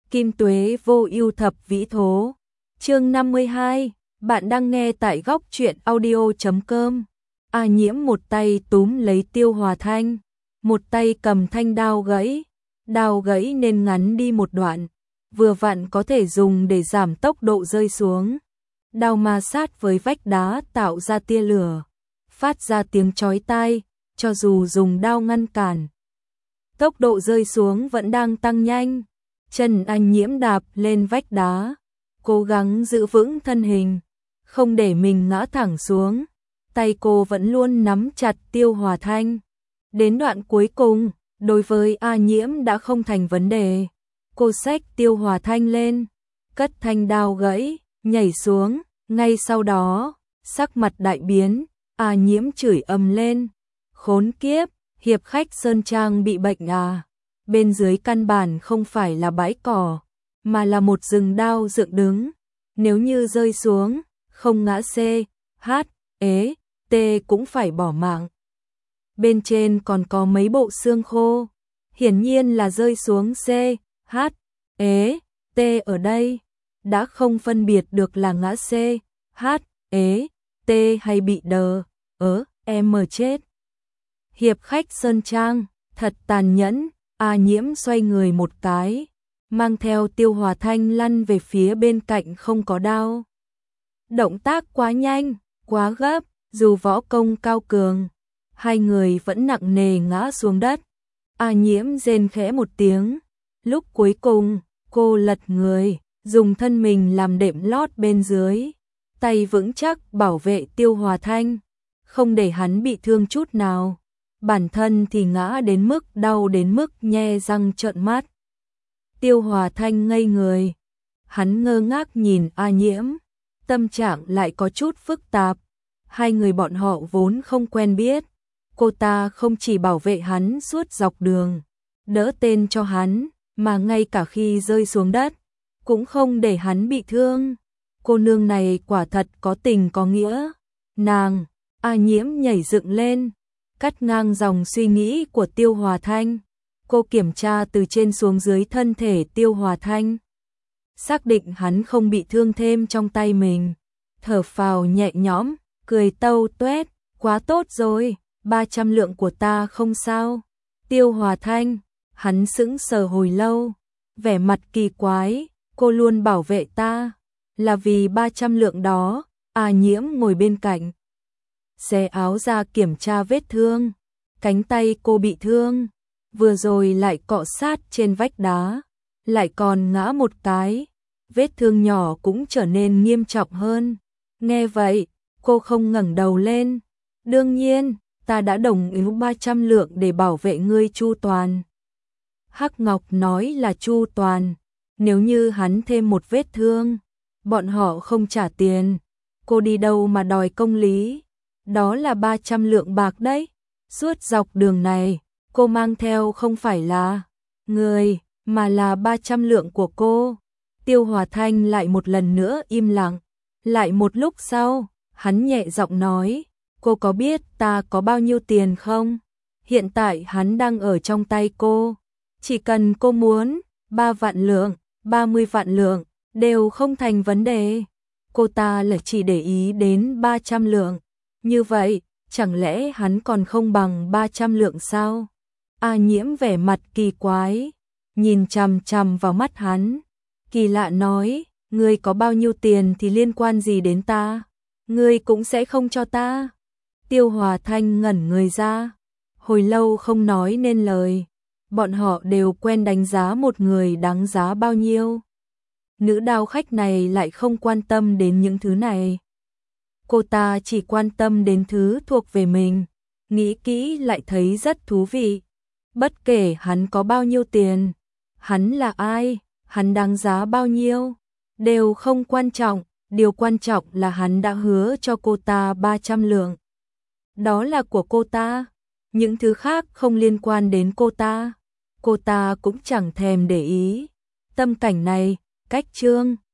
Kim tuế vô ưu thập vĩ thố. Chương 52, bạn đang nghe tại góc truyện audio.com. A Nhiễm một tay túm lấy Tiêu Hòa Thanh, một tay cầm thanh đao gãy nên ngắn đi một đoạn, vừa vặn có thể dùng để giảm tốc độ rơi xuống. Đao ma sát với vách đá tạo ra tia lửa, phát ra tiếng chói tai, cho dù dùng đao ngăn cản, tốc độ rơi xuống vẫn đang tăng nhanh. Chân A Nhiễm đạp lên vách đá, cố gắng giữ vững thân hình, không để mình ngã thẳng xuống. Tay cô vẫn luôn nắm chặt Tiêu Hòa Thanh. Đến đoạn cuối cùng, đối với A Nhiễm đã không thành vấn đề. Cô xách Tiêu Hòa Thanh lên, cất thanh đao gãy, nhảy xuống. Ngay sau đó, sắc mặt đại biến, A Nhiễm chửi ầm lên. Khốn kiếp, hiệp khách Sơn Trang bị bệnh à? Bên dưới căn bản không phải là bãi cỏ, mà là một rừng đao dựng đứng. Nếu như rơi xuống, không ngã C, H, ế, T cũng phải bỏ mạng. Bên trên còn có mấy bộ xương khô, hiển nhiên là rơi xuống C, H, ế, T ở đây. Đã không phân biệt được là ngã C, H, ế, T hay bị đờ, M chết. Hiệp khách Sơn Trang, thật tàn nhẫn. A Nhiễm xoay người một cái, mang theo Tiêu Hòa Thanh lăn về phía bên cạnh không có đao. Động tác quá nhanh, quá gấp, dù võ công cao cường, hai người vẫn nặng nề ngã xuống đất. A Nhiễm rên khẽ một tiếng, lúc cuối cùng, cô lật người, dùng thân mình làm đệm lót bên dưới, tay vững chắc bảo vệ Tiêu Hòa Thanh, không để hắn bị thương chút nào. Bản thân thì ngã đến mức đau đến mức nhe răng trợn mắt. Tiêu Hòa Thanh ngây người, hắn ngơ ngác nhìn A Nhiễm, tâm trạng lại có chút phức tạp. Hai người bọn họ vốn không quen biết, cô ta không chỉ bảo vệ hắn suốt dọc đường, đỡ tên cho hắn, mà ngay cả khi rơi xuống đất, cũng không để hắn bị thương. Cô nương này quả thật có tình có nghĩa. Nàng, A Nhiễm nhảy dựng lên, cắt ngang dòng suy nghĩ của Tiêu Hòa Thanh. Cô kiểm tra từ trên xuống dưới thân thể Tiêu Hòa Thanh, xác định hắn không bị thương thêm trong tay mình, thở phào nhẹ nhõm, cười tâu tuét, quá tốt rồi, 300 lượng của ta không sao. Tiêu Hòa Thanh, hắn sững sờ hồi lâu, vẻ mặt kỳ quái, cô luôn bảo vệ ta, là vì 300 lượng đó. A Nhiễm ngồi bên cạnh, xé áo ra kiểm tra vết thương, cánh tay cô bị thương, vừa rồi lại cọ sát trên vách đá, lại còn ngã một cái, vết thương nhỏ cũng trở nên nghiêm trọng hơn. Nghe vậy, cô không ngẩng đầu lên, đương nhiên, ta đã đồng ý 300 lượng để bảo vệ ngươi chu toàn. Hắc Ngọc nói là chu toàn, nếu như hắn thêm một vết thương, bọn họ không trả tiền, cô đi đâu mà đòi công lý. Đó là 300 lượng bạc đấy. Suốt dọc đường này, cô mang theo không phải là người, mà là 300 lượng của cô. Tiêu Hòa Thanh lại một lần nữa im lặng. Lại một lúc sau, hắn nhẹ giọng nói, cô có biết ta có bao nhiêu tiền không? Hiện tại hắn đang ở trong tay cô. Chỉ cần cô muốn, 3 vạn lượng, 30 vạn lượng, đều không thành vấn đề. Cô ta là chỉ để ý đến 300 lượng. Như vậy, chẳng lẽ hắn còn không bằng 300 lượng sao? A Nhiễm vẻ mặt kỳ quái, nhìn chằm chằm vào mắt hắn, kỳ lạ nói, ngươi có bao nhiêu tiền thì liên quan gì đến ta? Ngươi cũng sẽ không cho ta. Tiêu Hòa Thanh ngẩn người ra, hồi lâu không nói nên lời. Bọn họ đều quen đánh giá một người đáng giá bao nhiêu. Nữ đao khách này lại không quan tâm đến những thứ này. Cô ta chỉ quan tâm đến thứ thuộc về mình, nghĩ kỹ lại thấy rất thú vị. Bất kể hắn có bao nhiêu tiền, hắn là ai, hắn đáng giá bao nhiêu, đều không quan trọng, điều quan trọng là hắn đã hứa cho cô ta 300 lượng. Đó là của cô ta, những thứ khác không liên quan đến cô ta cũng chẳng thèm để ý. Tâm cảnh này, cách chương